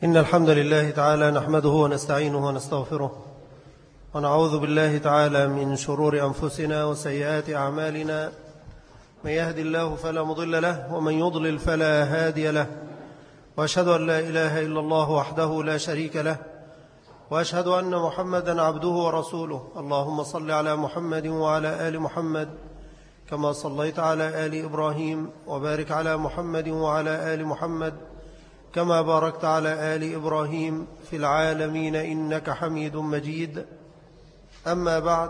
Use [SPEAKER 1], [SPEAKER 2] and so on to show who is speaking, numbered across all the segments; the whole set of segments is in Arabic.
[SPEAKER 1] إن الحمد لله تعالى نحمده ونستعينه ونستغفره ونعوذ بالله تعالى من شرور أنفسنا وسيئات أعمالنا. من يهدي الله فلا مضل له ومن يضلل فلا هادي له، وأشهد أن لا إله إلا الله وحده لا شريك له، وأشهد أن محمدا عبده ورسوله. اللهم صل على محمد وعلى آل محمد كما صليت على آل إبراهيم، وبارك على محمد وعلى آل محمد كما باركت على آل إبراهيم في العالمين إنك حميد مجيد. أما بعد،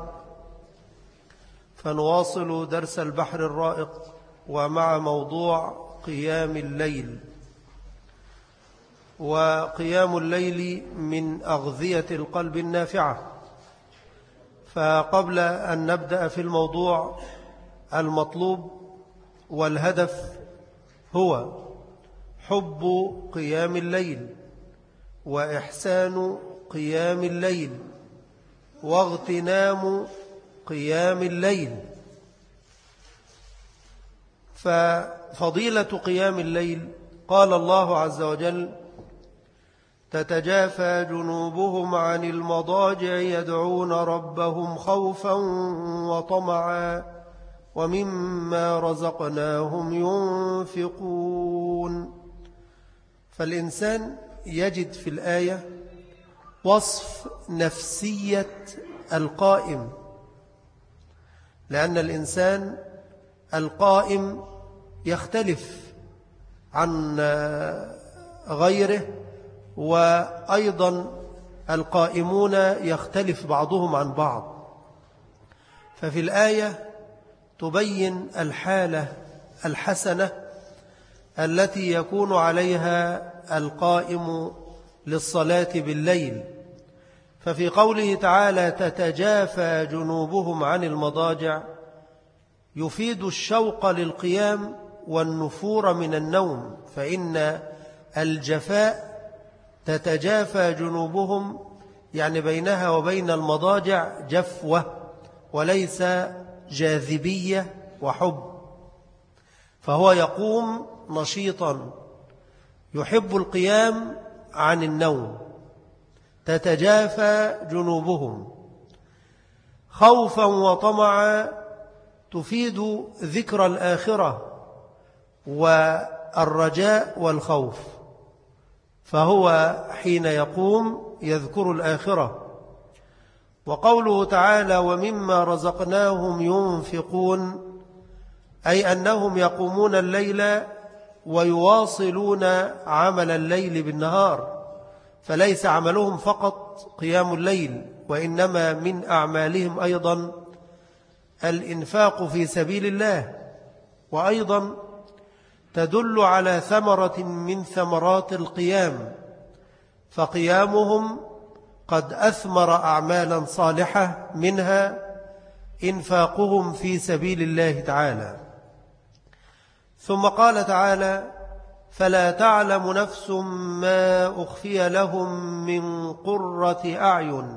[SPEAKER 1] فنواصل درس البحر الرائق ومع موضوع قيام الليل. وقيام الليل من أغذية القلب النافعة. فقبل أن نبدأ في الموضوع، المطلوب والهدف هو حب قيام الليل وإحسان قيام الليل واغتنام قيام الليل. ففضيلة قيام الليل، قال الله عز وجل: تتجافى جنوبهم عن المضاجع يدعون ربهم خوفا وطمعا ومما رزقناهم ينفقون. فالإنسان يجد في الآية وصف نفسية القائم، لأن الإنسان القائم يختلف عن غيره، وأيضا القائمون يختلف بعضهم عن بعض. ففي الآية تبين الحالة الحسنة التي يكون عليها القائم للصلاة بالليل. ففي قوله تعالى: تتجافى جنوبهم عن المضاجع، يفيد الشوق للقيام والنفور من النوم، فإن الجفاء تتجافى جنوبهم يعني بينها وبين المضاجع جفوة وليس جاذبية وحب، فهو يقوم نشيطا يحب القيام عن النوم. تتجافى جنوبهم خوفا وطمعا، تفيد ذكر الآخرة والرجاء والخوف، فهو حين يقوم يذكر الآخرة. وقوله تعالى: ومما رزقناهم ينفقون، أي أنهم يقومون الليل ويواصلون عمل الليل بالنهار، فليس عملهم فقط قيام الليل، وإنما من أعمالهم أيضا الإنفاق في سبيل الله. وأيضا تدل على ثمرة من ثمرات القيام، فقيامهم قد أثمر أعمالا صالحة، منها إنفاقهم في سبيل الله تعالى. ثم قال تعالى: فلا تعلم نفس ما أخفي لهم من قرة أعين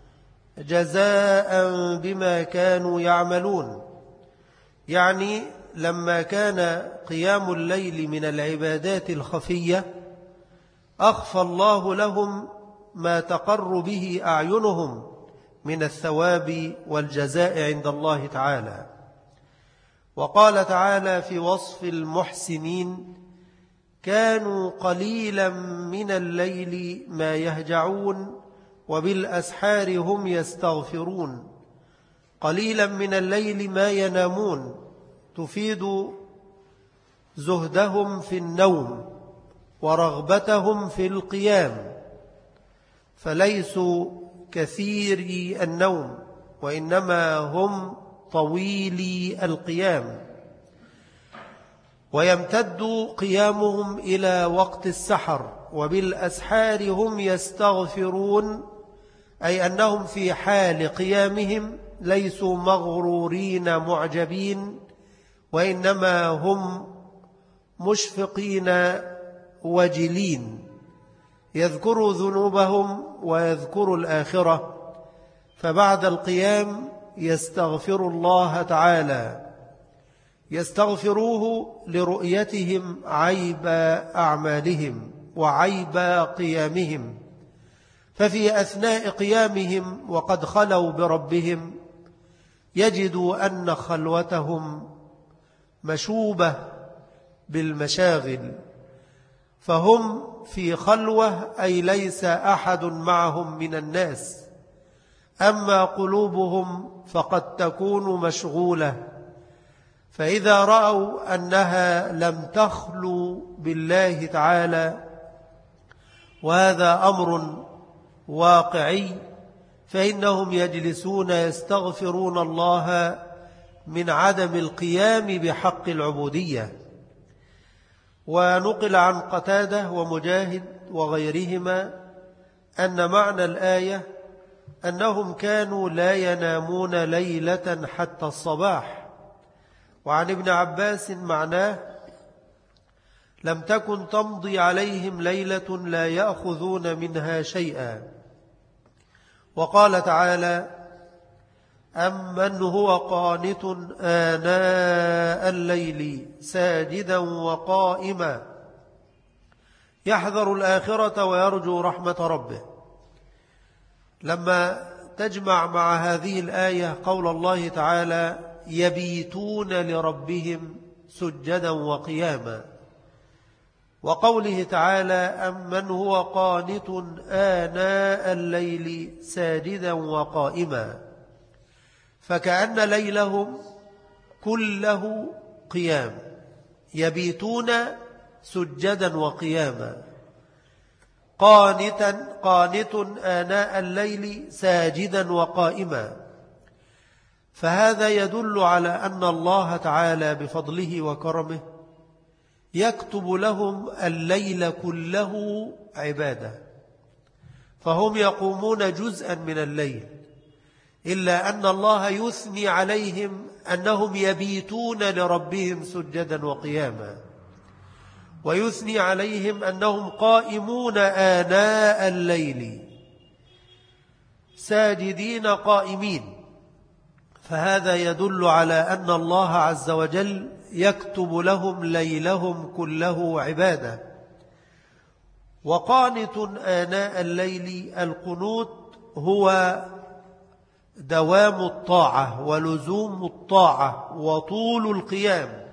[SPEAKER 1] جزاء بما كانوا يعملون. يعني لما كان قيام الليل من العبادات الخفية، أخفى الله لهم ما تقر به أعينهم من الثواب والجزاء عند الله تعالى. وقال تعالى في وصف المحسنين: كانوا قليلا من الليل ما يهجعون وبالأسحار هم يستغفرون. قليلا من الليل ما ينامون، تفيد زهدهم في النوم ورغبتهم في القيام، فليسوا كثيري النوم، وإنما هم طويلي القيام. ويمتد قيامهم إلى وقت السحر، وبالأسحار هم يستغفرون، أي أنهم في حال قيامهم ليسوا مغرورين معجبين، وإنما هم مشفقين وجلين، يذكروا ذنوبهم ويذكروا الآخرة. فبعد القيام يستغفر الله تعالى، يستغفروه لرؤيتهم عيب أعمالهم وعيب قيامهم، ففي أثناء قيامهم وقد خلوا بربهم يجدوا أن خلوتهم مشوبة بالمشاغل، فهم في خلوة أي ليس أحد معهم من الناس، أما قلوبهم فقد تكون مشغولة، فإذا رأوا أنها لم تخلو بالله تعالى، وهذا أمر واقعي، فإنهم يجلسون يستغفرون الله من عدم القيام بحق العبودية. ونقل عن قتادة ومجاهد وغيرهما أن معنى الآية أنهم كانوا لا ينامون ليلة حتى الصباح. وعن ابن عباس معناه لم تكن تمضي عليهم ليلة لا يأخذون منها شيئا. وقال تعالى: أمن هو قانت آناء الليل ساجدا وقائما يحذر الآخرة ويرجو رحمة ربه. لما تجمع مع هذه الآية قول الله تعالى: يبيتون لربهم سجدا وقياما، وقوله تعالى: أمن هو قانت آناء الليل ساجدا وقائما، فكأن ليلهم كله قيام، يبيتون سجدا وقياما، قانت آناء الليل ساجدا وقائما. فهذا يدل على أن الله تعالى بفضله وكرمه يكتب لهم الليل كله عبادة، فهم يقومون جزءا من الليل، إلا أن الله يثني عليهم أنهم يبيتون لربهم سجدا وقياما، ويثني عليهم أنهم قائمون آناء الليل ساجدين قائمين. فهذا يدل على أن الله عز وجل يكتب لهم ليلهم كله عبادة. وقانت آناء الليل، القنوت هو دوام الطاعة ولزوم الطاعة وطول القيام،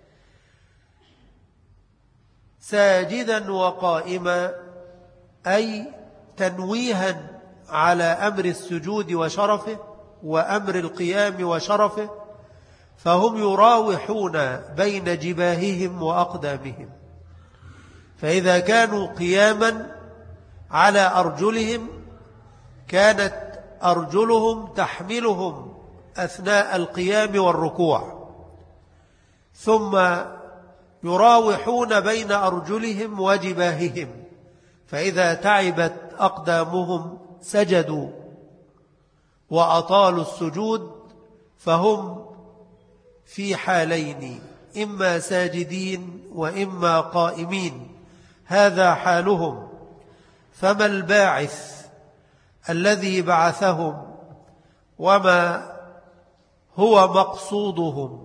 [SPEAKER 1] ساجدا وقائما أي تنويها على أمر السجود وشرفه وأمر القيام وشرفه، فهم يراوحون بين جباههم وأقدامهم، فإذا كانوا قياما على أرجلهم كانت أرجلهم تحملهم أثناء القيام والركوع، ثم يراوحون بين أرجلهم وجباههم، فإذا تعبت أقدامهم سجدوا وأطالوا السجود، فهم في حالين، إما ساجدين وإما قائمين، هذا حالهم. فما الباعث الذي بعثهم وما هو مقصودهم؟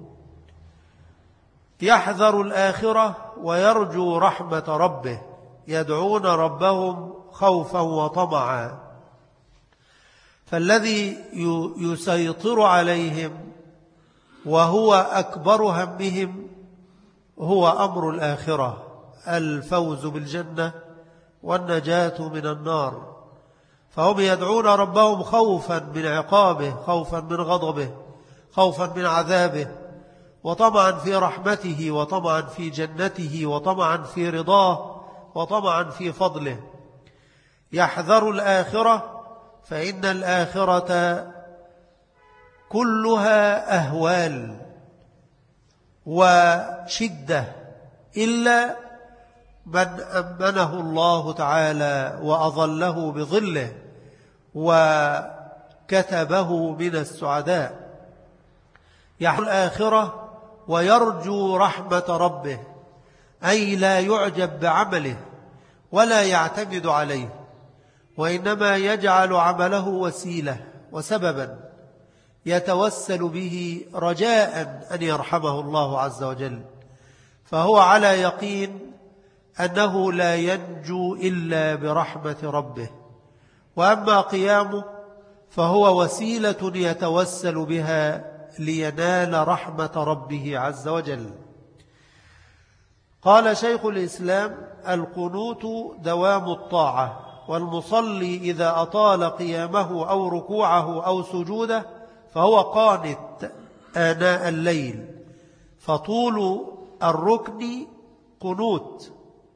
[SPEAKER 1] يحذر الآخرة ويرجو رحمة ربه، يدعون ربهم خوفا وطمعا. فالذي يسيطر عليهم وهو أكبر همهم هو أمر الآخرة، الفوز بالجنة والنجاة من النار، فهم يدعون ربهم خوفا من عقابه، خوفا من غضبه، خوفا من عذابه، وطمعا في رحمته، وطمعا في جنته، وطمعا في رضاه، وطمعا في فضله. يحذر الآخرة، فإن الآخرة كلها أهوال وشدة، إلا من أمنه الله تعالى وأظله بظله وكتبه من السعداء. يحذر الآخرة ويرجو رحمة ربه، أي لا يعجب بعمله ولا يعتمد عليه، وإنما يجعل عمله وسيلة وسببا يتوسل به رجاء أن يرحمه الله عز وجل، فهو على يقين أنه لا ينجو إلا برحمة ربه، وأما قيامه فهو وسيلة يتوسل بها لينال رحمة ربه عز وجل. قال شيخ الإسلام: القنوت دوام الطاعة، والمصلي إذا أطال قيامه أو ركوعه أو سجوده فهو قانت آناء الليل، فطول الركن قنوت،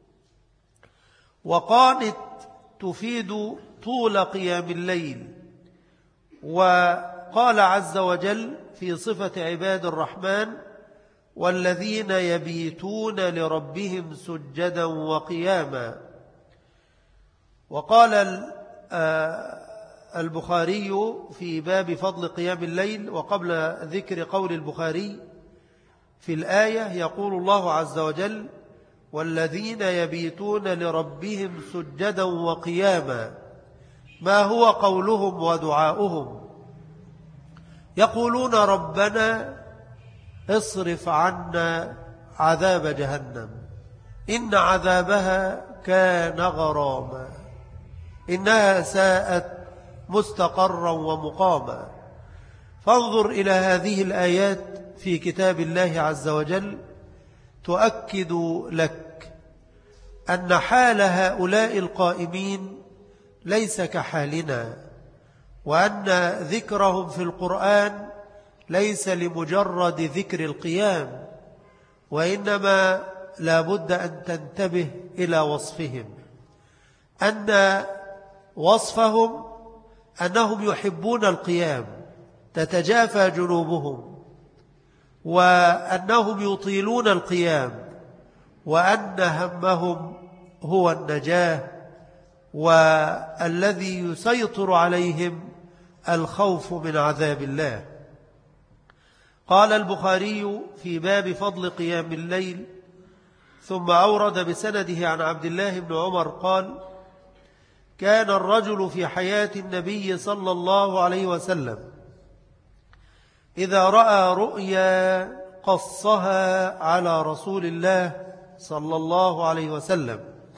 [SPEAKER 1] وقانت تفيد طول قيام الليل. وقال عز وجل في صفة عباد الرحمن: والذين يبيتون لربهم سجدا وقياما. وقال البخاري في باب فضل قيام الليل، وقبل ذكر قول البخاري في الآية يقول الله عز وجل: والذين يبيتون لربهم سجدا وقياما. ما هو قولهم ودعاؤهم؟ يقولون: ربنا اصرف عنا عذاب جهنم إن عذابها كان غراما إنها ساءت مستقرا ومقاما. فانظر إلى هذه الآيات في كتاب الله عز وجل تؤكد لك أن حال هؤلاء القائمين ليس كحالنا، وأن ذكرهم في القرآن ليس لمجرد ذكر القيام، وإنما لا بد أن تنتبه إلى وصفهم، أن وصفهم أنهم يحبون القيام تتجافى جنوبهم، وأنهم يطيلون القيام، وأن همهم هو النجاة، والذي يسيطر عليهم الخوف من عذاب الله. قال البخاري في باب فضل قيام الليل، ثم أورد بسنده عن عبد الله بن عمر قال: كان الرجل في حياة النبي صلى الله عليه وسلم إذا رأى رؤيا قصها على رسول الله صلى الله عليه وسلم،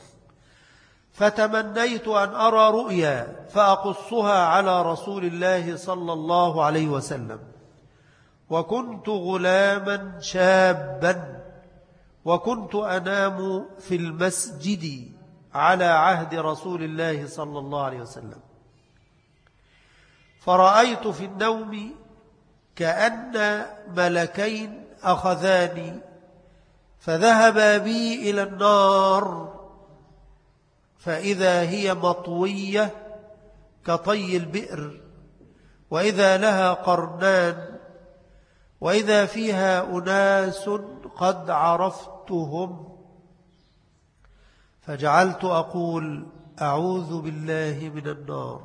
[SPEAKER 1] فتمنيت أن أرى رؤيا فأقصها على رسول الله صلى الله عليه وسلم، وكنت غلاما شابا، وكنت أنام في المسجد على عهد رسول الله صلى الله عليه وسلم، فرأيت في النوم كأن ملكين أخذاني فذهبا بي إلى النار، فإذا هي مطوية كطي البئر، وإذا لها قرنان، وإذا فيها أناس قد عرفتهم، فجعلت أقول: أعوذ بالله من النار.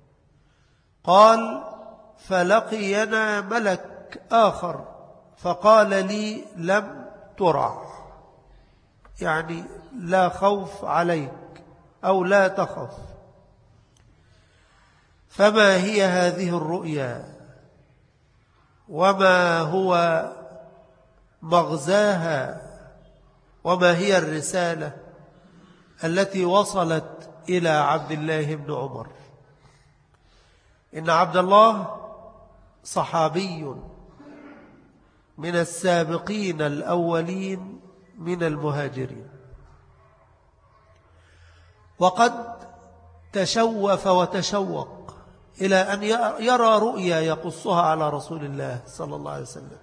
[SPEAKER 1] قال: فلقينا ملك آخر فقال لي: لم ترع، يعني لا خوف عليك أو لا تخف. فما هي هذه الرؤيا، وما هو مغزاها، وما هي الرسالة التي وصلت إلى عبد الله بن عمر؟ إن عبد الله صحابي من السابقين الأولين من المهاجرين، وقد تشوف وتشوق إلى أن يرى رؤيا يقصها على رسول الله صلى الله عليه وسلم،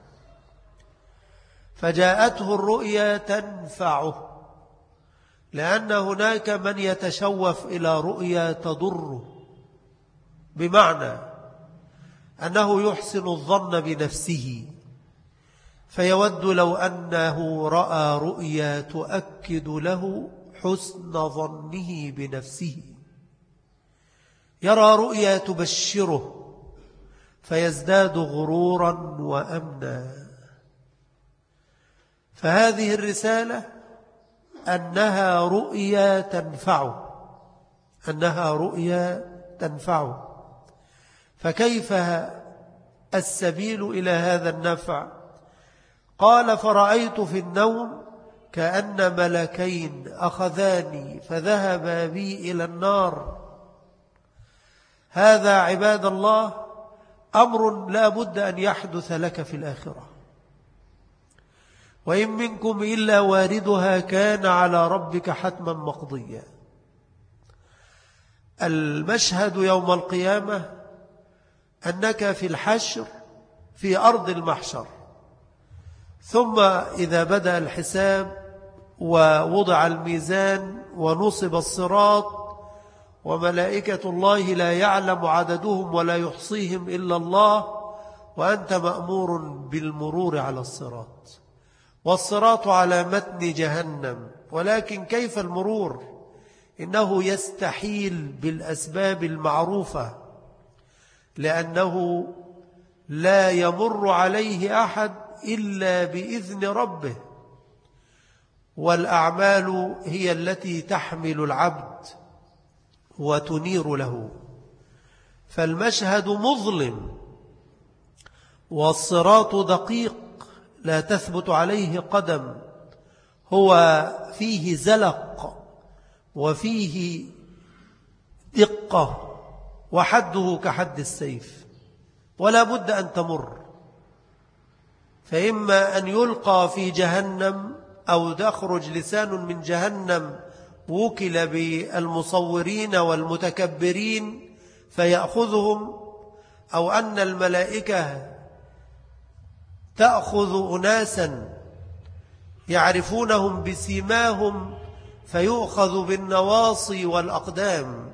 [SPEAKER 1] فجاءته الرؤيا تنفعه، لأن هناك من يتشوف إلى رؤيا تضره، بمعنى أنه يحسن الظن بنفسه، فيود لو أنه رأى رؤيا تؤكد له حسن ظنه بنفسه، يرى رؤيا تبشره فيزداد غرورا وأمنا. فهذه الرسالة أنها رؤيا تنفعه، أنها رؤيا تنفعه. فكيف السبيل إلى هذا النفع؟ قال: فرأيت في النوم كأن ملكين أخذاني فذهبا بي إلى النار. هذا عباد الله أمر لا بد أن يحدث لك في الآخرة. وإن منكم إلا واردها كان على ربك حتما مقضيا. المشهد يوم القيامة أنك في الحشر في أرض المحشر، ثم إذا بدأ الحساب ووضع الميزان ونصب الصراط وملائكة الله لا يعلم عددهم ولا يحصيهم إلا الله، وأنت مأمور بالمرور على الصراط، والصراط على متن جهنم. ولكن كيف المرور؟ إنه يستحيل بالأسباب المعروفة، لأنه لا يمر عليه أحد إلا بإذن ربه، والأعمال هي التي تحمل العبد وتنير له. فالمشهد مظلم، والصراط دقيق لا تثبت عليه قدم، هو فيه زلق وفيه دقة وحده كحد السيف، ولا بد أن تمر. فإما أن يلقى في جهنم أو تخرج لسان من جهنم وكل بالمصورين والمتكبرين فيأخذهم، أو أن الملائكة تأخذ أناسا يعرفونهم بسيماهم فيؤخذ بالنواصي والأقدام،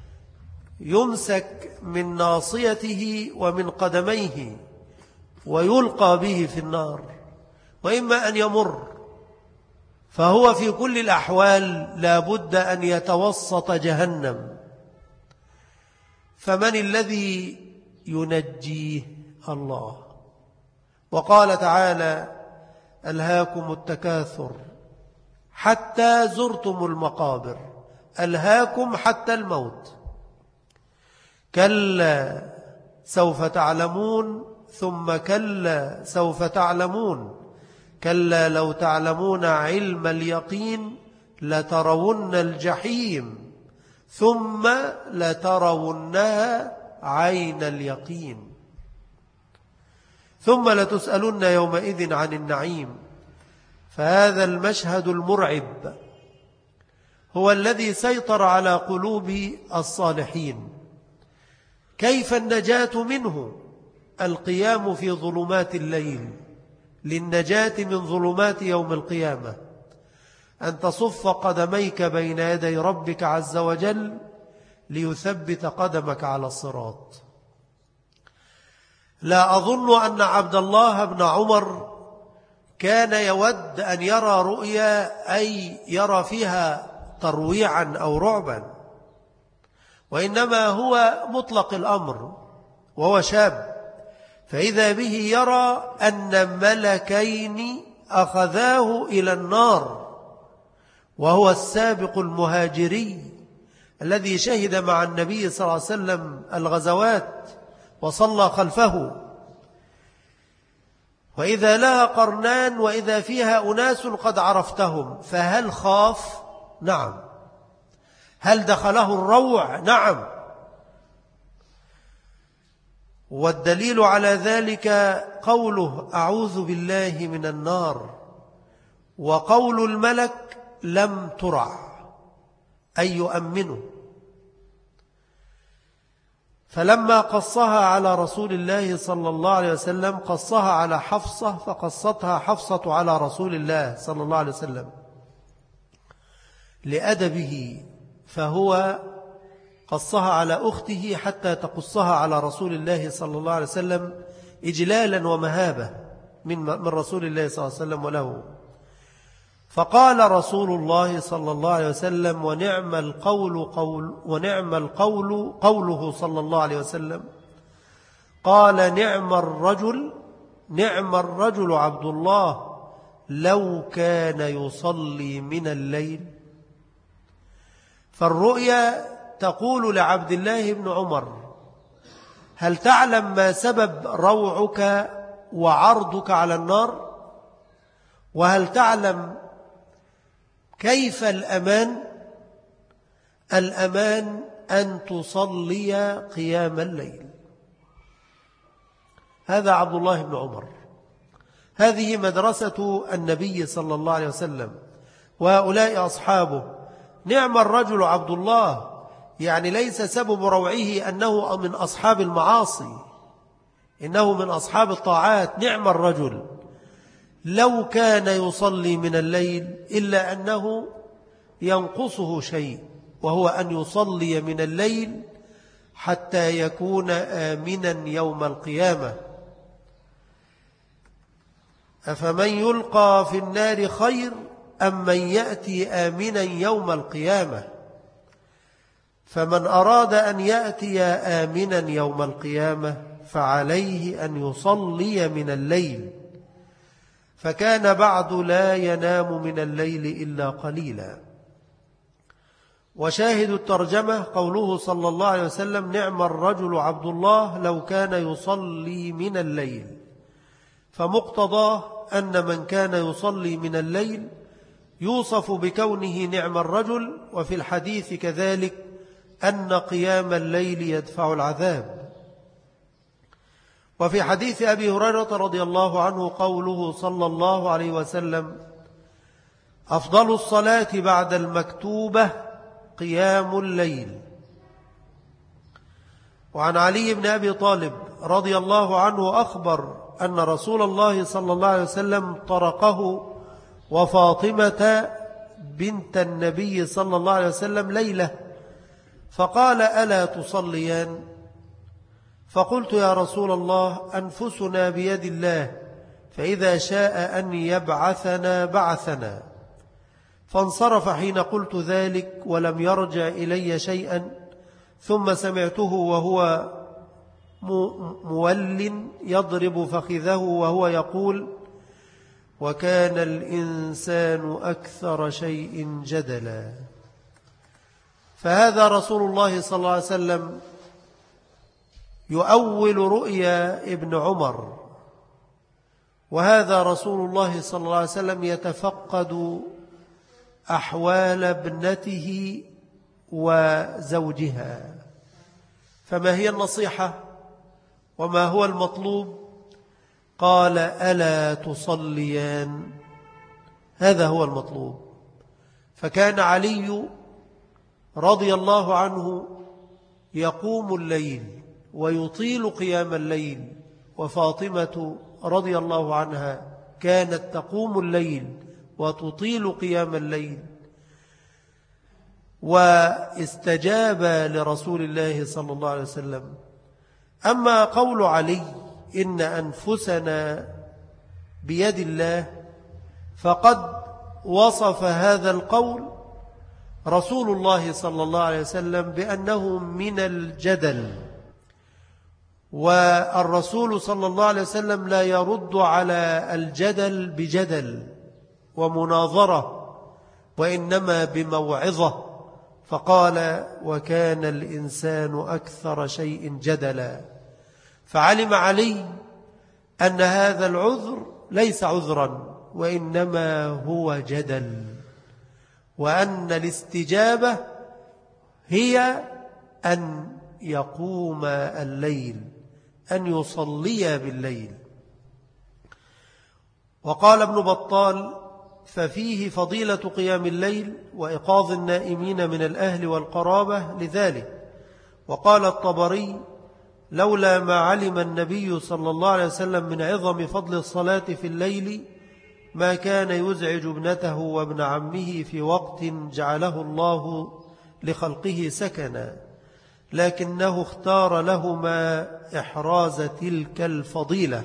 [SPEAKER 1] يمسك من ناصيته ومن قدميه ويلقى به في النار. وإما أن يمر، فهو في كل الأحوال لا بد أن يتوسط جهنم. فمن الذي ينجيه؟ الله. وقال تعالى: ألهاكم التكاثر حتى زرتم المقابر. ألهاكم حتى الموت. كلا سوف تعلمون ثم كلا سوف تعلمون كلا لو تعلمون علم اليقين لترون الجحيم ثم لترونها عين اليقين ثم لتسألن يومئذ عن النعيم. فهذا المشهد المرعب هو الذي سيطر على قلوب الصالحين. كيف النجاة منه؟ القيام في ظلمات الليل للنجاة من ظلمات يوم القيامة، أن تصف قدميك بين يدي ربك عز وجل ليثبت قدمك على الصراط. لا أظن أن عبد الله بن عمر كان يود أن يرى رؤيا أي يرى فيها ترويعا أو رعبا، وإنما هو مطلق الأمر وهو شاب، فإذا به يرى أن ملكين أخذاه إلى النار، وهو السابق المهاجري الذي شهد مع النبي صلى الله عليه وسلم الغزوات وصلى خلفه. وإذا لها قرنان وإذا فيها أناس قد عرفتهم، فهل خاف؟ نعم. هل دخله الروع؟ نعم. والدليل على ذلك قوله أعوذ بالله من النار، وقول الملك لم ترع أي يؤمنه. فلما قصها على رسول الله صلى الله عليه وسلم قصها على حفصة، فقصتها حفصة على رسول الله صلى الله عليه وسلم لأدبه، فهو قصها على أخته حتى تقصها على رسول الله صلى الله عليه وسلم إجلالا ومهابة من رسول الله صلى الله عليه وسلم وله. فقال رسول الله صلى الله عليه وسلم: ونعم القول قوله صلى الله عليه وسلم. قال: نعم الرجل عبد الله لو كان يصلي من الليل. فالرؤيا تقول لعبد الله بن عمر: هل تعلم ما سبب روعك وعرضك على النار؟ وهل تعلم كيف الأمان؟ الأمان أن تصلي قيام الليل. هذا عبد الله بن عمر، هذه مدرسة النبي صلى الله عليه وسلم وهؤلاء أصحابه. نعم الرجل عبد الله، يعني ليس سبب روعه أنه من أصحاب المعاصي، إنه من أصحاب الطاعات. نعم الرجل لو كان يصلي من الليل، إلا أنه ينقصه شيء، وهو أن يصلي من الليل حتى يكون آمنا يوم القيامة. أفمن يلقى في النار خير أم من يأتي آمنا يوم القيامة؟ فمن أراد أن يأتي آمنا يوم القيامة فعليه أن يصلي من الليل، فكان بعد لا ينام من الليل إلا قليلا. وشاهد الترجمة قوله صلى الله عليه وسلم: نعم الرجل عبد الله لو كان يصلي من الليل. فمقتضاه أن من كان يصلي من الليل يوصف بكونه نعم الرجل. وفي الحديث كذلك أن قيام الليل يدفع العذاب. وفي حديث أبي هريرة رضي الله عنه قوله صلى الله عليه وسلم: أفضل الصلاة بعد المكتوبة قيام الليل. وعن علي بن أبي طالب رضي الله عنه أخبر أن رسول الله صلى الله عليه وسلم طرقه وفاطمة بنت النبي صلى الله عليه وسلم ليلة، فقال: ألا تصليان؟ فقلت: يا رسول الله، أنفسنا بيد الله، فإذا شاء أن يبعثنا بعثنا. فانصرف حين قلت ذلك ولم يرجع إلي شيئا. ثم سمعته وهو مول يضرب فخذه وهو يقول: وكان الإنسان أكثر شيء جدلا. فهذا رسول الله صلى الله عليه وسلم يؤول رؤيا ابن عمر، وهذا رسول الله صلى الله عليه وسلم يتفقد أحوال ابنته وزوجها. فما هي النصيحة وما هو المطلوب؟ قال: ألا تصليان؟ هذا هو المطلوب. فكان علي رضي الله عنه يقوم الليل ويطيل قيام الليل، وفاطمة رضي الله عنها كانت تقوم الليل وتطيل قيام الليل، واستجاب لرسول الله صلى الله عليه وسلم. أما قول علي إن أنفسنا بيد الله، فقد وصف هذا القول رسول الله صلى الله عليه وسلم بأنه من الجدل، والرسول صلى الله عليه وسلم لا يرد على الجدل بجدل ومناظرة، وإنما بموعظة. فقال: وكان الإنسان أكثر شيء جدلا. فعلم علي أن هذا العذر ليس عذرا، وإنما هو جدل، وأن الاستجابة هي أن يقوم الليل، أن يصلي بالليل. وقال ابن بطال: ففيه فضيلة قيام الليل وإيقاظ النائمين من الأهل والقرابة لذلك. وقال الطبري: لولا ما علم النبي صلى الله عليه وسلم من عظم فضل الصلاة في الليل ما كان يزعج ابنته وابن عمه في وقت جعله الله لخلقه سكنا، لكنه اختار لهما إحراز تلك الفضيلة.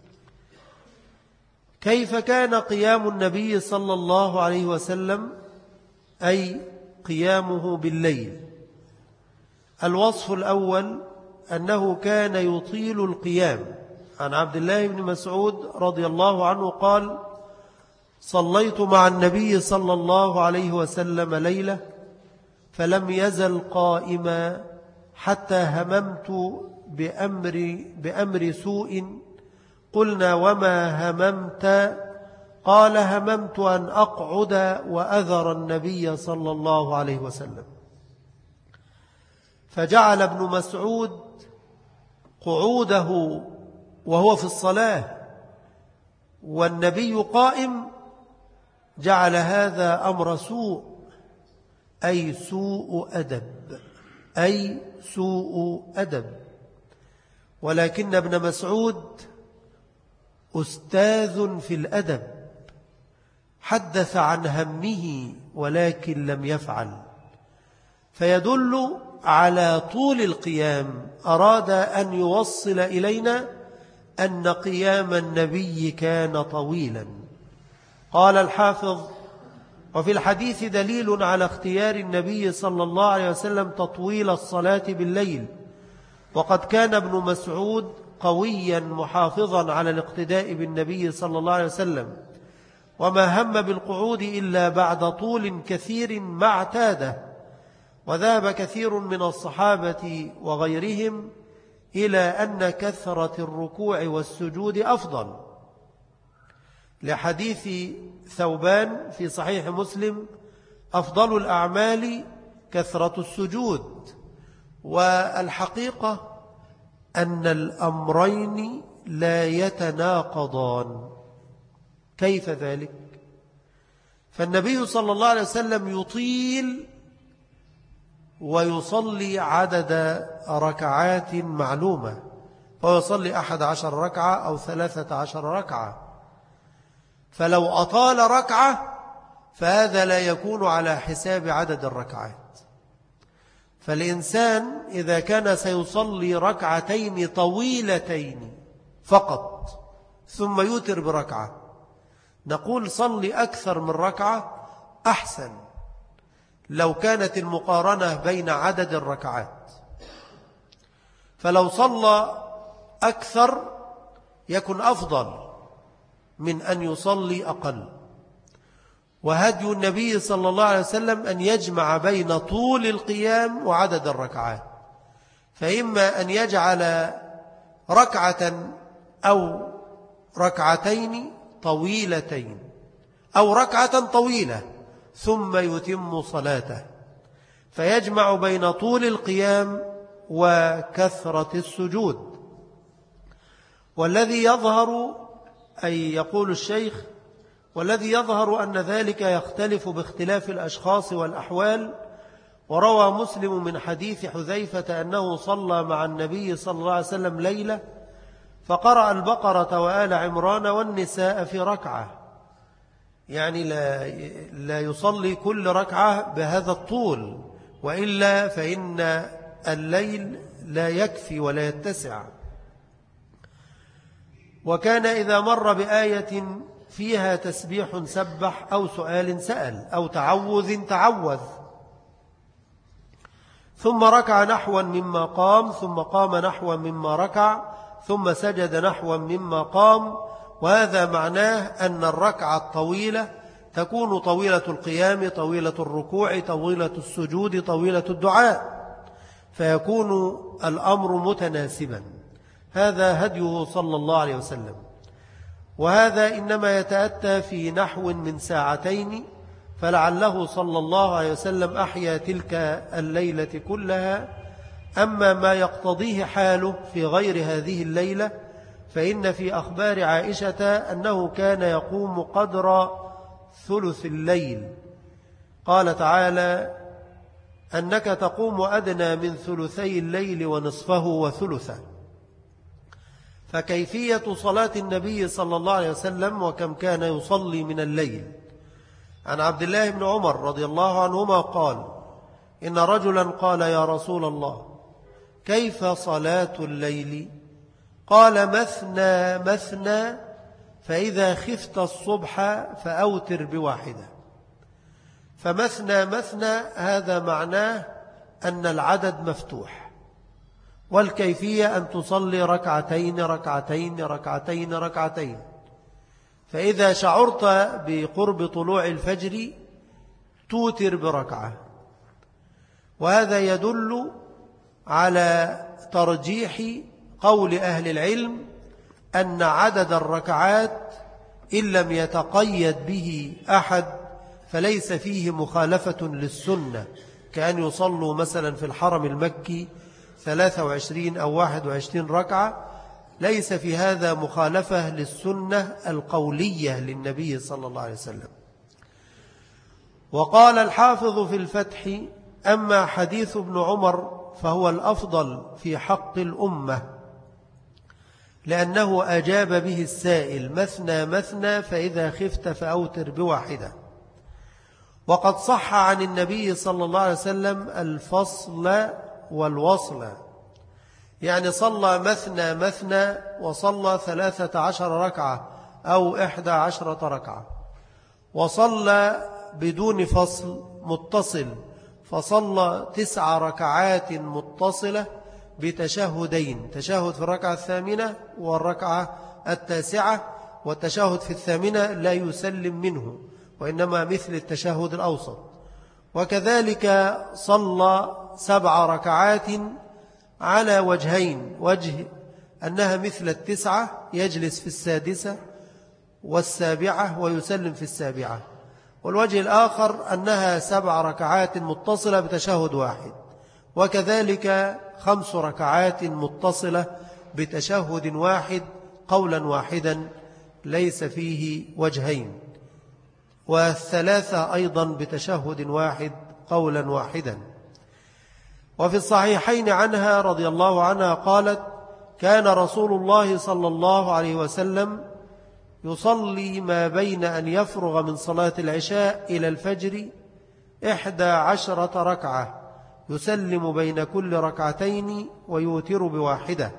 [SPEAKER 1] كيف كان قيام النبي صلى الله عليه وسلم؟ أي قيامه بالليل. الوصف الأول أنه كان يطيل القيام. عن عبد الله بن مسعود رضي الله عنه قال: صليت مع النبي صلى الله عليه وسلم ليلة فلم يزل قائما حتى هممت بأمر سوء. قلنا: وما هممت؟ قال: هممت أن أقعد وأذر النبي صلى الله عليه وسلم. فجعل ابن مسعود قعوده وهو في الصلاة والنبي قائم جعل هذا أمر سوء، أي سوء أدب، أي سوء أدب. ولكن ابن مسعود أستاذ في الأدب، حدث عن همه ولكن لم يفعل، فيدل على طول القيام. أراد أن يوصل إلينا أن قيام النبي كان طويلا. قال الحافظ: وفي الحديث دليل على اختيار النبي صلى الله عليه وسلم تطويل الصلاة بالليل، وقد كان ابن مسعود قويا محافظا على الاقتداء بالنبي صلى الله عليه وسلم، وما هم بالقعود إلا بعد طول كثير ما اعتاده. وذهب كثير من الصحابة وغيرهم إلى أن كثرة الركوع والسجود أفضل، لحديث ثوبان في صحيح مسلم: أفضل الأعمال كثرة السجود. والحقيقة أن الأمرين لا يتناقضان. كيف ذلك؟ فالنبي صلى الله عليه وسلم يطيل ويصلي عدد ركعات معلومة، فهو يصلي 11 ركعة أو 13 ركعة، فلو أطال ركعة فهذا لا يكون على حساب عدد الركعات. فالإنسان إذا كان سيصلي ركعتين طويلتين فقط ثم يوتر بركعة، نقول صلي أكثر من ركعة أحسن لو كانت المقارنة بين عدد الركعات. فلو صلى أكثر يكون أفضل من أن يصلي أقل. وهدي النبي صلى الله عليه وسلم أن يجمع بين طول القيام وعدد الركعات، فإما أن يجعل ركعة أو ركعتين طويلتين أو ركعة طويلة ثم يتم صلاته، فيجمع بين طول القيام وكثرة السجود. والذي يظهر، أي يقول الشيخ، والذي يظهر أن ذلك يختلف باختلاف الأشخاص والأحوال. وروى مسلم من حديث حذيفة أنه صلى مع النبي صلى الله عليه وسلم ليلة فقرأ البقرة وآل عمران والنساء في ركعة، يعني لا يصلي كل ركعة بهذا الطول، وإلا فإن الليل لا يكفي ولا يتسع. وكان إذا مر بآية فيها تسبيح سبح أو سؤال سأل أو تعوذ تعوذ، ثم ركع نحوا مما قام، ثم قام نحوا مما ركع، ثم سجد نحوا مما قام. وهذا معناه أن الركعة الطويلة تكون طويلة القيام، طويلة الركوع، طويلة السجود، طويلة الدعاء، فيكون الأمر متناسبا. هذا هديه صلى الله عليه وسلم. وهذا إنما يتأتى في نحو من ساعتين، فلعله صلى الله عليه وسلم أحيا تلك الليلة كلها. أما ما يقتضيه حاله في غير هذه الليلة فإن في أخبار عائشة أنه كان يقوم قدر ثلث الليل. قال تعالى: أنك تقوم أدنى من ثلثي الليل ونصفه وثلثه. فكيفية صلاة النبي صلى الله عليه وسلم وكم كان يصلي من الليل. عن عبد الله بن عمر رضي الله عنهما قال: إن رجلا قال: يا رسول الله، كيف صلاة الليل؟ قال: مثنى مثنى، فإذا خفت الصبح فأوتر بواحدة. فمثنى مثنى هذا معناه أن العدد مفتوح، والكيفية أن تصلي ركعتين ركعتين ركعتين ركعتين. فإذا شعرت بقرب طلوع الفجر توتر بركعة. وهذا يدل على ترجيح قول أهل العلم أن عدد الركعات إن لم يتقيد به أحد فليس فيه مخالفة للسنة، كأن يصلوا مثلا في الحرم المكي 23 أو 21 ركعة، ليس في هذا مخالفة للسنة القولية للنبي صلى الله عليه وسلم. وقال الحافظ في الفتح: أما حديث ابن عمر فهو الأفضل في حق الأمة، لأنه أجاب به السائل: مثنى مثنى، فإذا خفت فأوتر بواحدة. وقد صح عن النبي صلى الله عليه وسلم الفصل والوصل، يعني صلى مثنى مثنى وصلى 13 ركعة أو 11 ركعة، وصلى بدون فصل متصل فصلى 9 ركعات متصلة بتشهدين، تشهد في الركعة الثامنة والركعة التاسعة، والتشهد في الثامنة لا يسلم منه وإنما مثل التشهد الأوسط. وكذلك صلى 7 ركعات على وجهين: وجه أنها مثل 9 يجلس في 6 والسابعة ويسلم في 7، والوجه الآخر أنها 7 ركعات متصلة بتشهد واحد، وكذلك 5 ركعات متصلة بتشهد واحد قولا واحدا ليس فيه وجهين، والثلاثة أيضا بتشهد واحد قولا واحدا. وفي الصحيحين عنها رضي الله عنها قالت: كان رسول الله صلى الله عليه وسلم يصلي ما بين أن يفرغ من صلاة العشاء إلى الفجر 11 ركعة، يسلم بين كل ركعتين ويوتر بواحدة.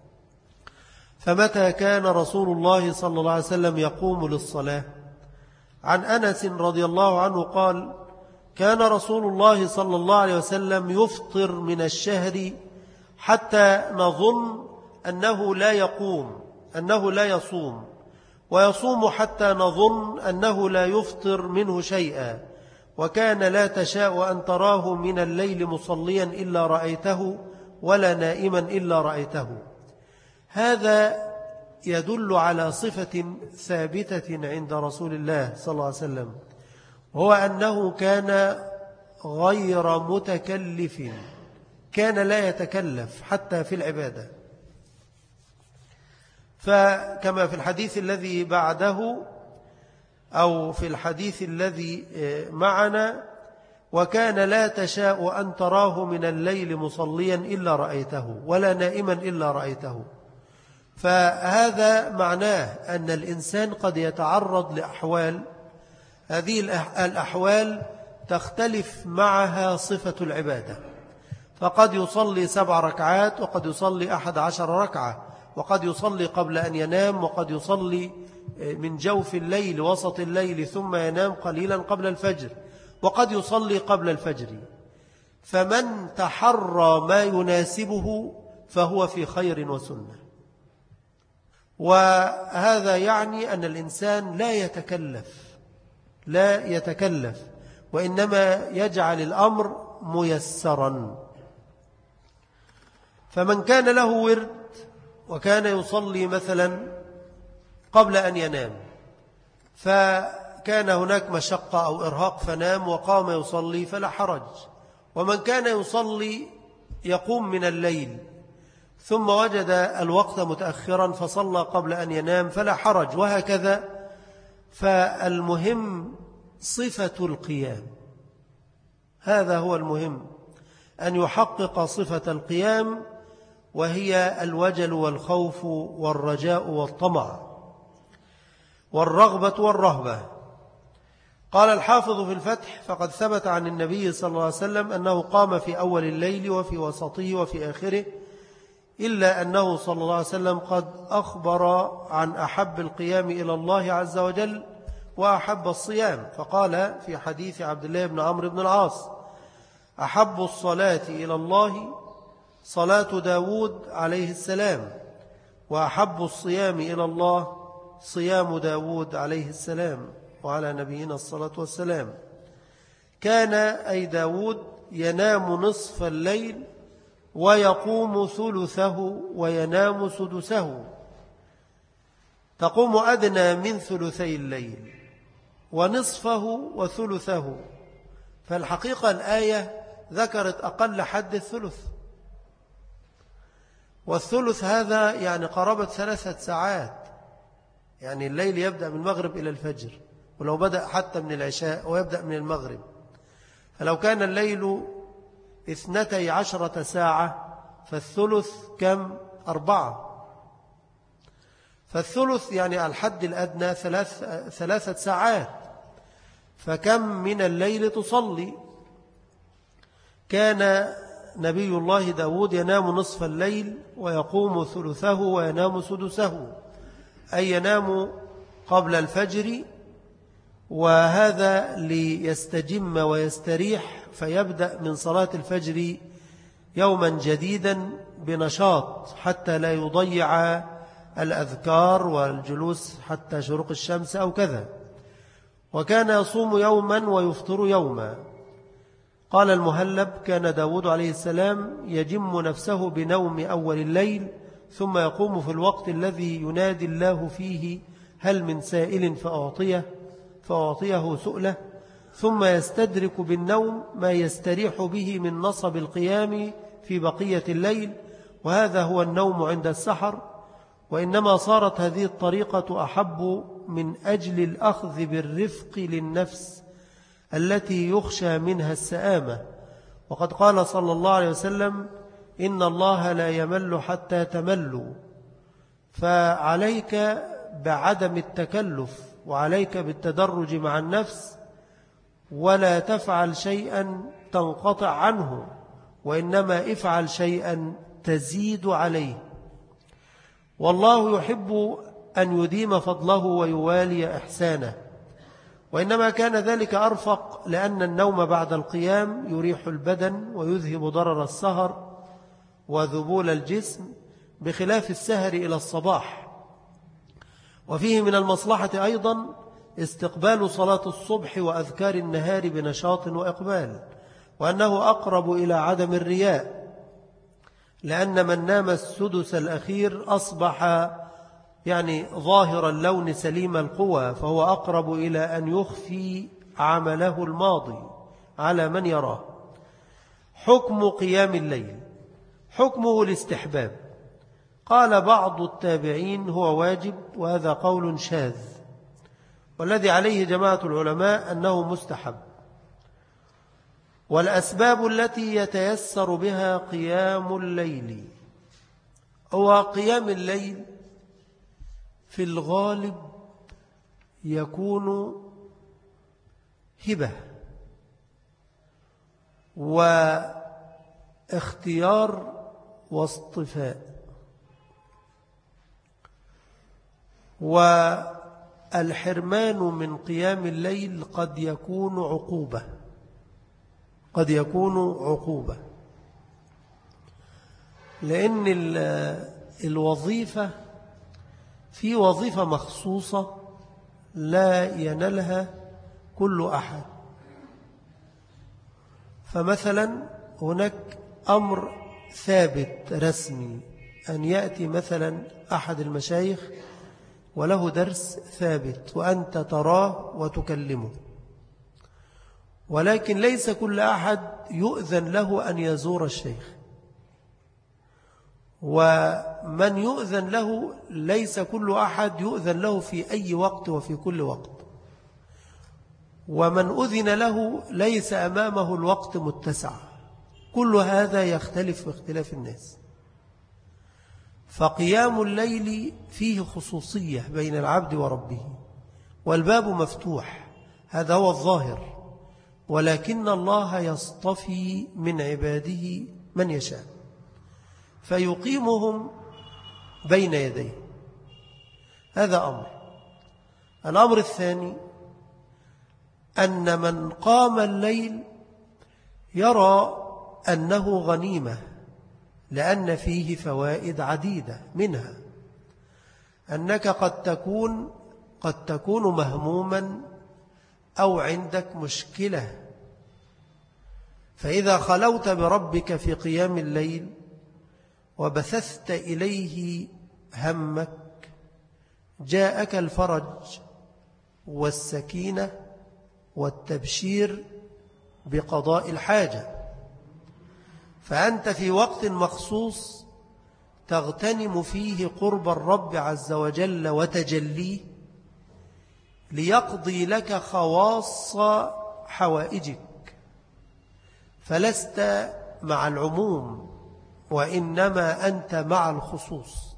[SPEAKER 1] فمتى كان رسول الله صلى الله عليه وسلم يقوم للصلاة؟ عن أنس رضي الله عنه قال: كان رسول الله صلى الله عليه وسلم يفطر من الشهر حتى نظن أنه لا يقوم، أنه لا يصوم، ويصوم حتى نظن أنه لا يفطر منه شيئا، وكان لا تشاء أن تراه من الليل مصليا إلا رأيته، ولا نائما إلا رأيته. هذا يدل على صفة ثابتة عند رسول الله صلى الله عليه وسلم، وهو أنه كان غير متكلف، كان لا يتكلف حتى في العبادة. فكما في الحديث الذي بعده أو في الحديث الذي معنا: وكان لا تشاء أن تراه من الليل مصليا إلا رأيته، ولا نائما إلا رأيته. فهذا معناه أن الإنسان قد يتعرض لأحوال، هذه الأحوال تختلف معها صفة العبادة، فقد يصلي 7 ركعات، وقد يصلي 11 ركعة، وقد يصلي قبل أن ينام، وقد يصلي من جوف الليل وسط الليل ثم ينام قليلا قبل الفجر، وقد يصلي قبل الفجر. فمن تحرى ما يناسبه فهو في خير وسنة. وهذا يعني أن الإنسان لا يتكلف وإنما يجعل الأمر ميسرا. فمن كان له ورد وكان يصلي مثلا قبل أن ينام، فكان هناك مشقة أو إرهاق فنام وقام يصلي فلا حرج. ومن كان يصلي يقوم من الليل ثم وجد الوقت متأخرا فصلى قبل أن ينام فلا حرج، وهكذا. فالمهم صفة القيام، هذا هو المهم، أن يحقق صفة القيام، وهي الوجل والخوف والرجاء والطمع والرغبة والرهبة. قال الحافظ في الفتح: فقد ثبت عن النبي صلى الله عليه وسلم أنه قام في أول الليل وفي وسطه وفي آخره، إلا أنه صلى الله عليه وسلم قد أخبر عن أحب القيام إلى الله عز وجل وأحب الصيام، فقال في حديث عبد الله بن عمرو بن العاص: أحب الصلاة إلى الله صلاة داود عليه السلام، وأحب الصيام إلى الله صيام داود عليه السلام، وعلى نبينا الصلاة والسلام. كان أي داود ينام نصف الليل ويقوم ثلثه وينام سدسه. تقوم أدنى من ثلثي الليل ونصفه وثلثه. فالحقيقة الآية ذكرت أقل حد الثلث، والثلث هذا يعني قرابة 3 ساعات. يعني الليل يبدأ من المغرب إلى الفجر، ولو بدأ حتى من العشاء ويبدأ من المغرب، فلو كان الليل 12 ساعة فالثلث كم؟ 4. فالثلث يعني الحد الأدنى 3 ساعات. فكم من الليل تصلي؟ كان نبي الله داود ينام نصف الليل ويقوم ثلثه وينام سدسه، أي ينام قبل الفجر، وهذا ليستجم ويستريح، فيبدأ من صلاة الفجر يوما جديدا بنشاط حتى لا يضيع الأذكار والجلوس حتى شروق الشمس أو كذا. وكان يصوم يوما ويفطر يوما. قال المهلب: كان داود عليه السلام يجم نفسه بنوم أول الليل، ثم يقوم في الوقت الذي ينادي الله فيه: هل من سائل فأعطيه سؤله، ثم يستدرك بالنوم ما يستريح به من نصب القيام في بقية الليل، وهذا هو النوم عند السحر. وإنما صارت هذه الطريقة أحب من أجل الأخذ بالرفق للنفس التي يخشى منها السآمة. وقد قال صلى الله عليه وسلم: إن الله لا يمل حتى تملوا. فعليك بعدم التكلف، وعليك بالتدرج مع النفس، ولا تفعل شيئا تنقطع عنه، وإنما افعل شيئا تزيد عليه. والله يحب أن يديم فضله ويوالي إحسانه، وإنما كان ذلك أرفق لأن النوم بعد القيام يريح البدن ويذهب ضرر السهر وذبول الجسم، بخلاف السهر إلى الصباح. وفيه من المصلحة أيضا استقبال صلاة الصبح وأذكار النهار بنشاط وإقبال، وأنه أقرب إلى عدم الرياء، لأن من نام السدس الأخير أصبح يعني ظاهر اللون سليم القوى، فهو أقرب إلى أن يخفي عمله الماضي على من يراه. حكم قيام الليل: حكمه الاستحباب. قال بعض التابعين هو واجب، وهذا قول شاذ، والذي عليه جماعة العلماء أنه مستحب. والأسباب التي يتيسر بها قيام الليل: هو قيام الليل في الغالب يكون هبة واختيار واصطفاء، والحرمان من قيام الليل قد يكون عقوبة، لأن الوظيفة في وظيفة مخصوصة لا ينالها كل أحد. فمثلا هناك أمر ثابت رسمي، أن يأتي مثلا أحد المشايخ وله درس ثابت وأنت تراه وتكلمه، ولكن ليس كل أحد يؤذن له أن يزور الشيخ، ومن يؤذن له ليس كل أحد يؤذن له في أي وقت وفي كل وقت، ومن أذن له ليس أمامه الوقت متسع. كل هذا يختلف باختلاف الناس. فقيام الليل فيه خصوصية بين العبد وربه، والباب مفتوح، هذا هو الظاهر، ولكن الله يصطفي من عباده من يشاء فيقيمهم بين يديه. هذا أمر. الأمر الثاني أن من قام الليل يرى أنه غنيمة، لأن فيه فوائد عديدة، منها أنك قد تكون مهموما أو عندك مشكلة، فإذا خلوت بربك في قيام الليل وبثثت إليه همك جاءك الفرج والسكينة والتبشير بقضاء الحاجة، فأنت في وقت مخصوص تغتنم فيه قرب الرب عز وجل وتجليه ليقضي لك خواص حوائجك، فلست مع العموم وإنما أنت مع الخصوص.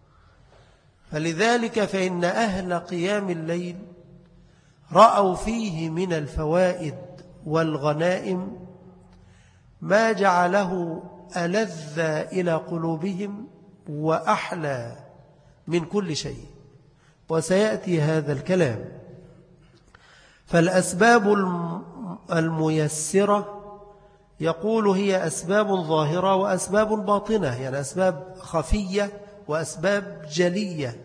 [SPEAKER 1] فلذلك فإن أهل قيام الليل رأوا فيه من الفوائد والغنائم ما جعله ألذ إلى قلوبهم وأحلى من كل شيء، وسيأتي هذا الكلام. فالأسباب الميسرة يقول هي أسباب ظاهرة وأسباب باطنة، يعني أسباب خفية وأسباب جلية.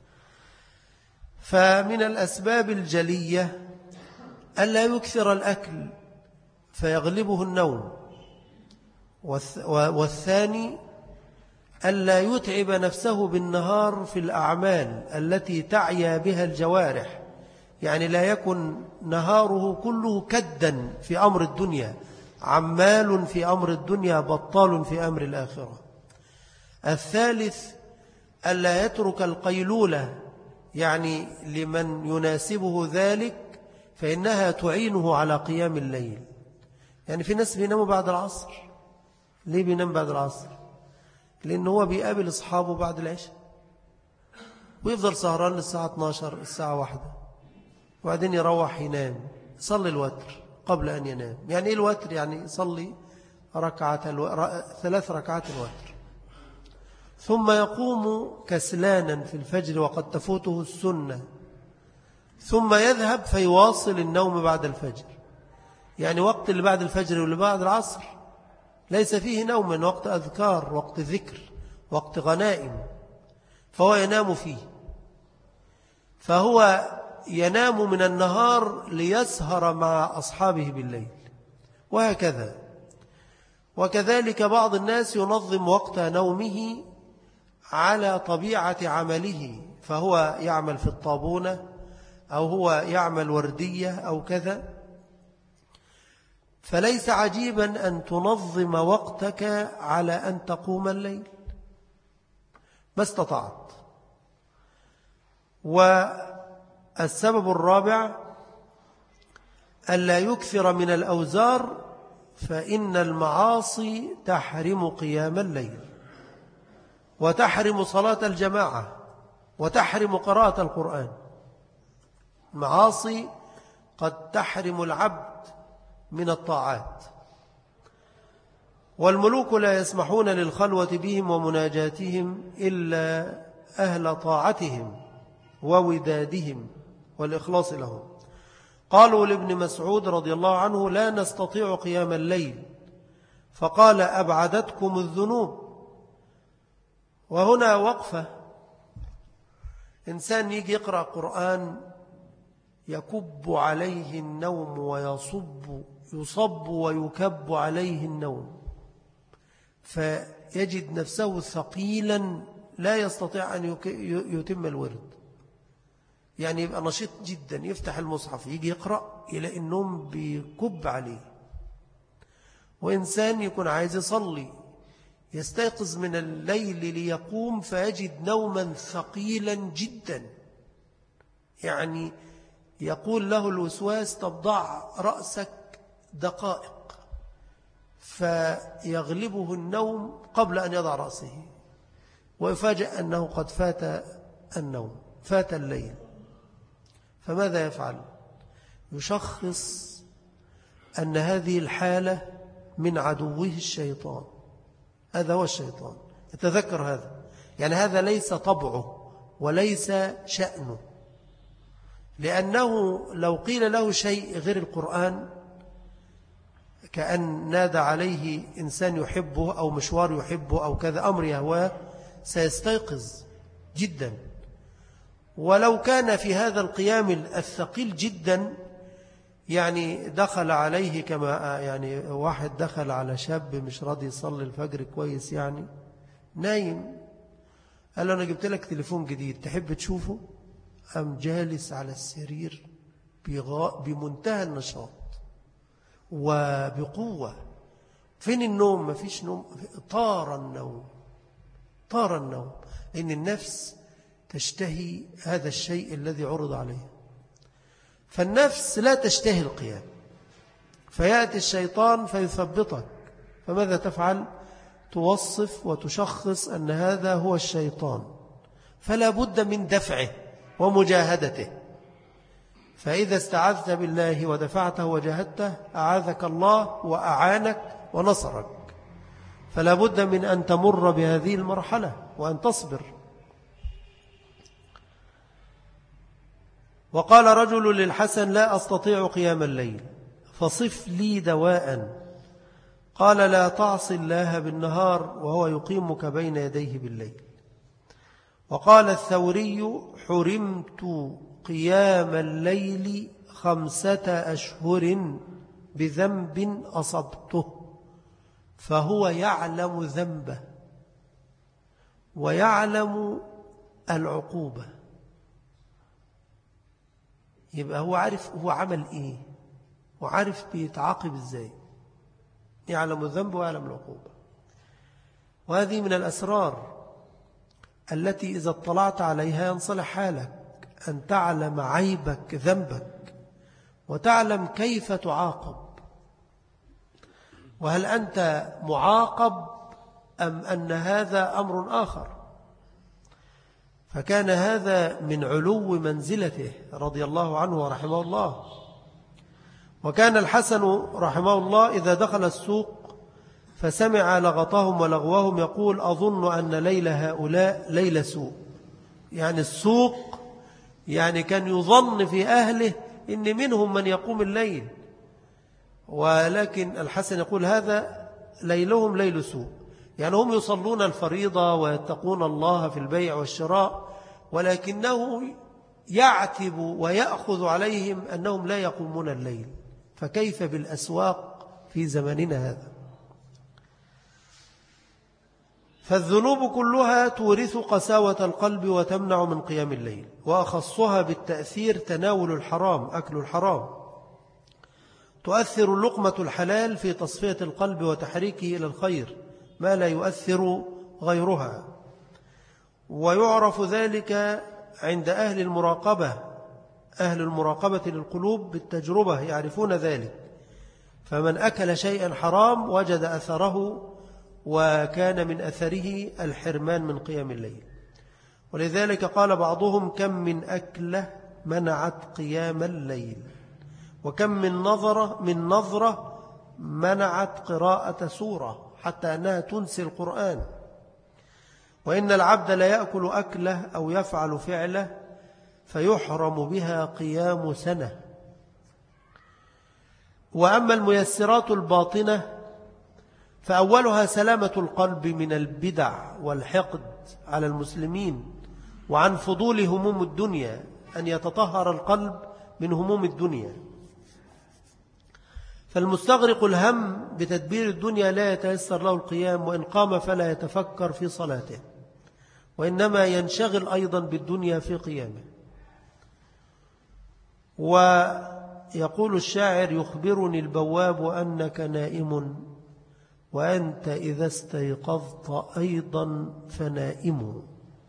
[SPEAKER 1] فمن الأسباب الجلية ألا يكثر الأكل فيغلبه النوم، والثاني ألا يتعب نفسه بالنهار في الأعمال التي تعيا بها الجوارح، يعني لا يكن نهاره كله كدا في أمر الدنيا، عمال في أمر الدنيا بطال في أمر الآخرة. الثالث ألا يترك القيلولة، يعني لمن يناسبه ذلك فإنها تعينه على قيام الليل. يعني في ناس بيناموا بعد العصر. ليه بينام بعد العصر؟ لأنه هو بيقابل أصحابه بعد العشاء ويفضل سهران للساعة 12 الساعة 1، وبعدين يروح ينام، يصلي الوتر قبل أن ينام. يعني إيه الوتر؟ يعني يصلي 3 ركعات الوتر، ثم يقوم كسلانا في الفجر وقد تفوته السنة، ثم يذهب فيواصل النوم بعد الفجر. يعني وقت اللي بعد الفجر واللي بعد العصر ليس فيه نوم، وقت أذكار، وقت ذكر، وقت غنائم، فهو ينام فيه. فهو ينام من النهار ليسهر مع أصحابه بالليل، وهكذا. وكذلك بعض الناس ينظم وقت نومه على طبيعة عمله، فهو يعمل في الطابونة أو هو يعمل وردية أو كذا. فليس عجيبا أن تنظم وقتك على أن تقوم الليل ما استطعت. والسبب الرابع ألا يكثر من الأوزار، فإن المعاصي تحرم قيام الليل وتحرم صلاة الجماعة وتحرم قراءة القرآن. المعاصي قد تحرم العبد من الطاعات، والملوك لا يسمحون للخلوة بهم ومناجاتهم إلا أهل طاعتهم وودادهم والإخلاص لهم. قالوا لابن مسعود رضي الله عنه: لا نستطيع قيام الليل، فقال: أبعدتكم الذنوب. وهنا وقفة. إنسان يجي يقرأ قرآن يكب عليه النوم يصب ويكب عليه النوم، فيجد نفسه ثقيلا لا يستطيع أن يتم الورد. يعني يبقى نشيط جدا، يفتح المصحف يجي يقرأ إلى النوم بيكب عليه. وإنسان يكون عايز يصلي يستيقظ من الليل ليقوم فيجد نوما ثقيلا جدا، يعني يقول له الوسواس: تضع رأسك دقائق، فيغلبه النوم قبل أن يضع رأسه، ويفاجأ أنه قد فات النوم، فات الليل. فماذا يفعل؟ يشخص أن هذه الحالة من عدوه الشيطان. هذا هو الشيطان، يتذكر هذا، يعني هذا ليس طبعه وليس شأنه، لأنه لو قيل له شيء غير القرآن، كأن نادى عليه إنسان يحبه أو مشوار يحبه أو كذا أمر يهواه، سيستيقظ جدا. ولو كان في هذا القيام الثقيل جدا، يعني دخل عليه كما يعني واحد دخل على شاب مش راضي يصلي الفجر كويس، يعني نايم، قال له: أنا جبت لك تليفون جديد، تحب تشوفه؟ أم جالس على السرير بمنتهى النشاط وبقوة. فين النوم؟ ما فيش نوم. طار النوم، طار النوم، إن النفس تشتهي هذا الشيء الذي عرض عليه. فالنفس لا تشتهي القيام، فيأتي الشيطان فيثبطك، فماذا تفعل؟ توصف وتشخص أن هذا هو الشيطان، فلا بد من دفعه ومجاهدته. فإذا استعذت بالله ودفعته وجاهدته أعاذك الله وأعانك ونصرك. فلا بد من أن تمر بهذه المرحلة وأن تصبر. وقال رجل للحسن: لا أستطيع قيام الليل فصف لي دواء. قال: لا تعص الله بالنهار وهو يقيمك بين يديه بالليل. وقال الثوري: حرمت قيام الليل 5 أشهر بذنب أصبته. فهو يعلم ذنبه ويعلم العقوبة. يبقى هو عارف هو عمل إيه وعارف بيتعاقب إزاي. يعلم الذنب ويعلم العقوبة. وهذه من الأسرار التي إذا اطلعت عليها ينصلح حالك، أن تعلم عيبك ذنبك وتعلم كيف تعاقب، وهل أنت معاقب أم أن هذا أمر آخر. فكان هذا من علو منزلته رضي الله عنه ورحمه الله. وكان الحسن رحمه الله إذا دخل السوق فسمع لغطهم ولغوهم يقول: أظن أن ليل هؤلاء ليل سوء. يعني السوق يعني كان يظن في أهله إن منهم من يقوم الليل، ولكن الحسن يقول هذا ليلهم ليل سوء. يعني هم يصلون الفريضة ويتقون الله في البيع والشراء، ولكنه يعتب ويأخذ عليهم أنهم لا يقومون الليل. فكيف بالأسواق في زماننا هذا؟ فالذنوب كلها تورث قساوة القلب وتمنع من قيام الليل، وأخصها بالتأثير تناول الحرام، أكل الحرام. تؤثر لقمة الحلال في تصفية القلب وتحريكه إلى الخير ما لا يؤثر غيرها. ويعرف ذلك عند أهل المراقبة، أهل المراقبة للقلوب بالتجربة يعرفون ذلك. فمن أكل شيئا حرام وجد أثره، وكان من أثره الحرمان من قيام الليل. ولذلك قال بعضهم: كم من أكلة منعت قيام الليل، وكم من نظرة منعت قراءة سورة، حتى أنها تنسي القرآن. وإن العبد لا يأكل أكله أو يفعل فعله فيحرم بها قيام سنة. وأما الميسرات الباطنة فأولها سلامة القلب من البدع والحقد على المسلمين وعن فضول هموم الدنيا، أن يتطهر القلب من هموم الدنيا. فالمستغرق الهم بتدبير الدنيا لا يتيسر له القيام، وإن قام فلا يتفكر في صلاته، وإنما ينشغل أيضا بالدنيا في قيامه. ويقول الشاعر: يخبرني البواب أنك نائم، وأنت إذا استيقظت أيضا فنائم.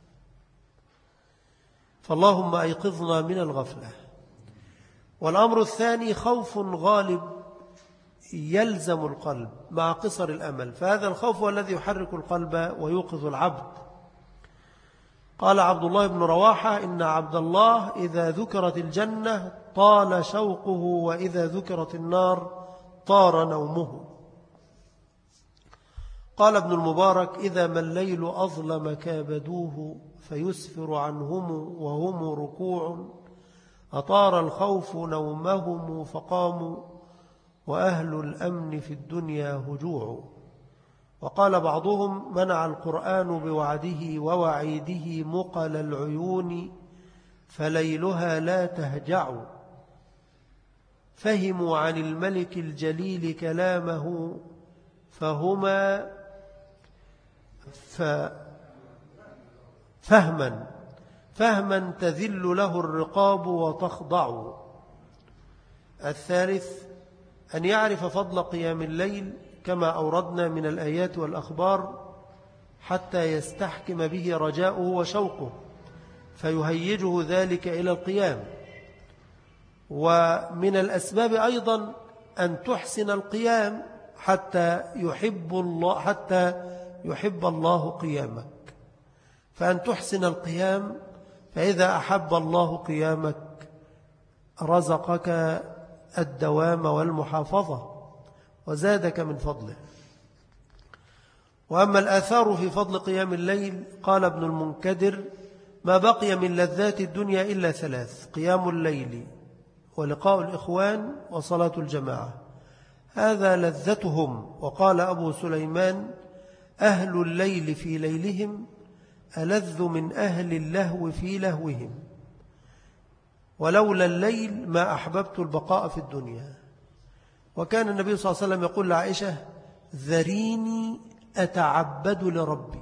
[SPEAKER 1] فاللهم أيقظنا من الغفلة. والأمر الثاني خوف غالب يلزم القلب مع قصر الأمل، فهذا الخوف هو الذي يحرك القلب ويوقظ العبد. قال عبد الله بن رواحة: إن عبد الله إذا ذكرت الجنة طال شوقه، وإذا ذكرت النار طار نومه. قال ابن المبارك: إذا ما الليل أظلم كابدوه، فيسفر عنهم وهم ركوع، أطار الخوف نومهم فقاموا، وأهل الأمن في الدنيا هجوع. وقال بعضهم: منع القرآن بوعده ووعيده مقل العيون، فليلها لا تهجع. فهموا عن الملك الجليل كلامه، فهما تذل له الرقاب وتخضع. الثالث أن يعرف فضل قيام الليل كما أوردنا من الآيات والأخبار حتى يستحكم به رجاؤه وشوقه فيهيجه ذلك إلى القيام. ومن الأسباب أيضا أن تحسن القيام حتى يحب الله قيامك، فأن تحسن القيام، فإذا أحب الله قيامك رزقك الدوام والمحافظة وزادك من فضله. وأما الآثار في فضل قيام الليل قال ابن المنكدر: ما بقي من لذات الدنيا إلا ثلاث: قيام الليل ولقاء الإخوان وصلاة الجماعة، هذا لذتهم. وقال أبو سليمان: أهل الليل في ليلهم ألذ من أهل اللهو في لهوهم، ولولا الليل ما أحببت البقاء في الدنيا. وكان النبي صلى الله عليه وسلم يقول لعائشة: ذريني أتعبد لربي،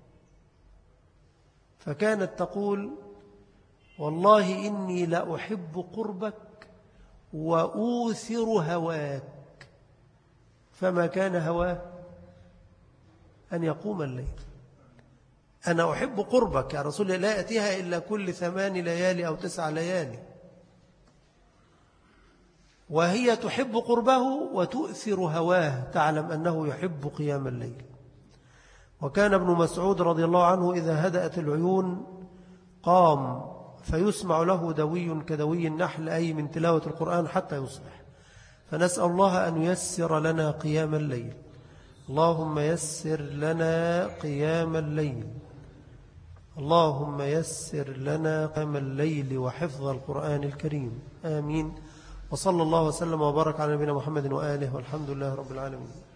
[SPEAKER 1] فكانت تقول: والله إني لأحب قربك وأوثر هواك، فما كان هواه أن يقوم الليل. أنا أحب قربك يا رسول الله، لا يأتيها إلا كل 8 ليالي أو 9 ليالي، وهي تحب قربه وتؤثر هواه، تعلم أنه يحب قيام الليل. وكان ابن مسعود رضي الله عنه إذا هدأت العيون قام فيسمع له دوي كدوي النحل، أي من تلاوة القرآن حتى يصبح. فنسأل الله أن ييسر لنا قيام الليل. اللهم يسر لنا قيام الليل، اللهم يسر لنا قيام الليل وحفظ القرآن الكريم، آمين. وصلى الله وسلم وبارك على نبينا محمد وآله، والحمد لله رب العالمين.